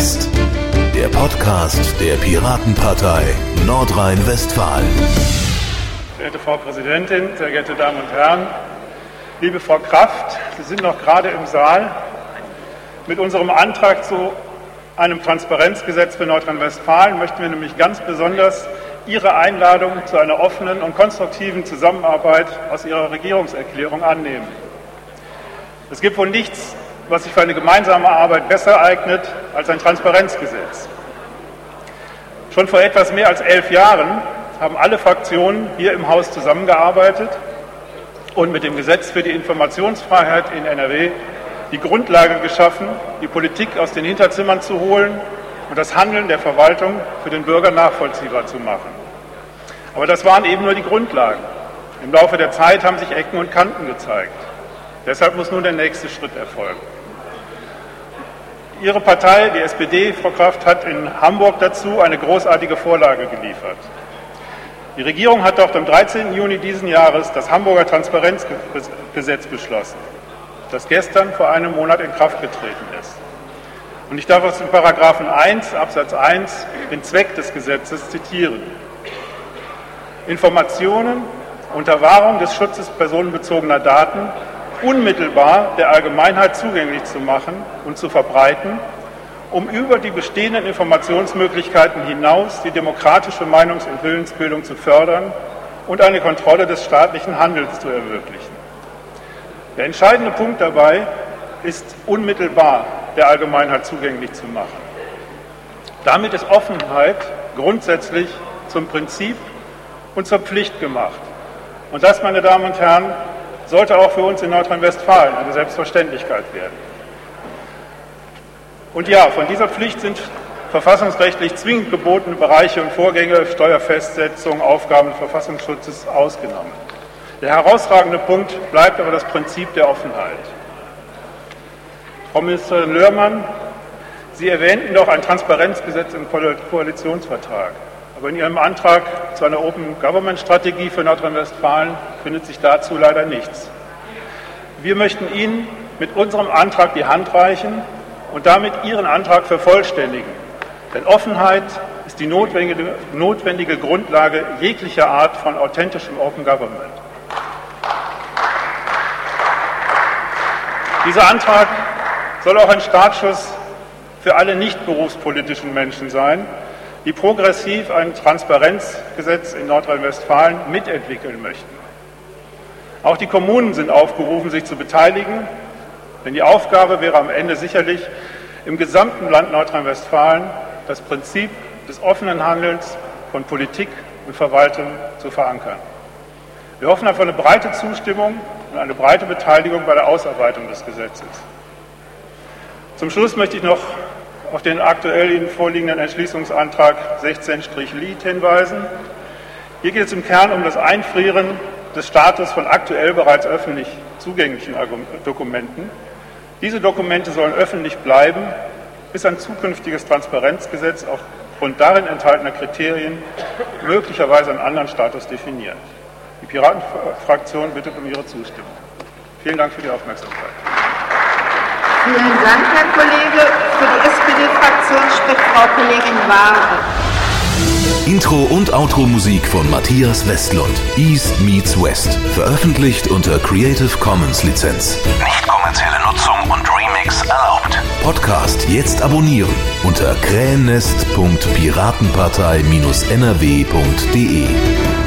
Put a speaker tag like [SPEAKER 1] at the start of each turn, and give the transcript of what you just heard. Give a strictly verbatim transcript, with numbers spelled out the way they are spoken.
[SPEAKER 1] West, der Podcast der Piratenpartei Nordrhein-Westfalen.
[SPEAKER 2] Verehrte Frau Präsidentin, sehr geehrte Damen und Herren, liebe Frau Kraft, Sie sind noch gerade im Saal. Mit unserem Antrag zu einem Transparenzgesetz für Nordrhein-Westfalen möchten wir nämlich ganz besonders Ihre Einladung zu einer offenen und konstruktiven Zusammenarbeit aus Ihrer Regierungserklärung annehmen. Es gibt wohl nichts, was sich für eine gemeinsame Arbeit besser eignet als ein Transparenzgesetz. Schon vor etwas mehr als elf Jahren haben alle Fraktionen hier im Haus zusammengearbeitet und mit dem Gesetz für die Informationsfreiheit in N R W die Grundlage geschaffen, die Politik aus den Hinterzimmern zu holen und das Handeln der Verwaltung für den Bürger nachvollziehbar zu machen. Aber das waren eben nur die Grundlagen. Im Laufe der Zeit haben sich Ecken und Kanten gezeigt. Deshalb muss nun der nächste Schritt erfolgen. Ihre Partei, die S P D, Frau Kraft, hat in Hamburg dazu eine großartige Vorlage geliefert. Die Regierung hat dort am dreizehnten Juni diesen Jahres das Hamburger Transparenzgesetz beschlossen, das gestern vor einem Monat in Kraft getreten ist. Und ich darf aus dem Paragraphen eins Absatz eins den Zweck des Gesetzes zitieren. Informationen unter Wahrung des Schutzes personenbezogener Daten unmittelbar der Allgemeinheit zugänglich zu machen und zu verbreiten, um über die bestehenden Informationsmöglichkeiten hinaus die demokratische Meinungs- und Willensbildung zu fördern und eine Kontrolle des staatlichen Handelns zu ermöglichen. Der entscheidende Punkt dabei ist, unmittelbar der Allgemeinheit zugänglich zu machen. Damit ist Offenheit grundsätzlich zum Prinzip und zur Pflicht gemacht. Und das, meine Damen und Herren, sollte auch für uns in Nordrhein-Westfalen eine Selbstverständlichkeit werden. Und ja, von dieser Pflicht sind verfassungsrechtlich zwingend gebotene Bereiche und Vorgänge, Steuerfestsetzung, Aufgaben des Verfassungsschutzes ausgenommen. Der herausragende Punkt bleibt aber das Prinzip der Offenheit. Frau Ministerin Löhrmann, Sie erwähnten doch ein Transparenzgesetz im Koalitionsvertrag. Aber in Ihrem Antrag zu einer Open-Government-Strategie für Nordrhein-Westfalen findet sich dazu leider nichts. Wir möchten Ihnen mit unserem Antrag die Hand reichen und damit Ihren Antrag vervollständigen. Denn Offenheit ist die notwendige, notwendige Grundlage jeglicher Art von authentischem Open Government. Dieser Antrag soll auch ein Startschuss für alle nicht berufspolitischen Menschen sein, die progressiv ein Transparenzgesetz in Nordrhein-Westfalen mitentwickeln möchten. Auch die Kommunen sind aufgerufen, sich zu beteiligen, denn die Aufgabe wäre am Ende sicherlich, im gesamten Land Nordrhein-Westfalen das Prinzip des offenen Handelns von Politik und Verwaltung zu verankern. Wir hoffen auf eine breite Zustimmung und eine breite Beteiligung bei der Ausarbeitung des Gesetzes. Zum Schluss möchte ich noch auf den aktuell Ihnen vorliegenden Entschließungsantrag sechzehn Lied hinweisen. Hier geht es im Kern um das Einfrieren des Status von aktuell bereits öffentlich zugänglichen Dokumenten. Diese Dokumente sollen öffentlich bleiben, bis ein zukünftiges Transparenzgesetz aufgrund darin enthaltener Kriterien möglicherweise einen anderen Status definiert. Die Piratenfraktion bittet um Ihre Zustimmung. Vielen Dank für die Aufmerksamkeit.
[SPEAKER 3] Vielen Dank, Herr Kollege. Für die S P D-Fraktion spricht Frau Kollegin Wahre.
[SPEAKER 1] Intro- und Outro-Musik von Matthias Westlund. East meets West. Veröffentlicht unter Creative Commons Lizenz. Nicht kommerzielle Nutzung und Remix erlaubt. Podcast jetzt abonnieren unter krähennest punkt piratenpartei Bindestrich n r w punkt d e.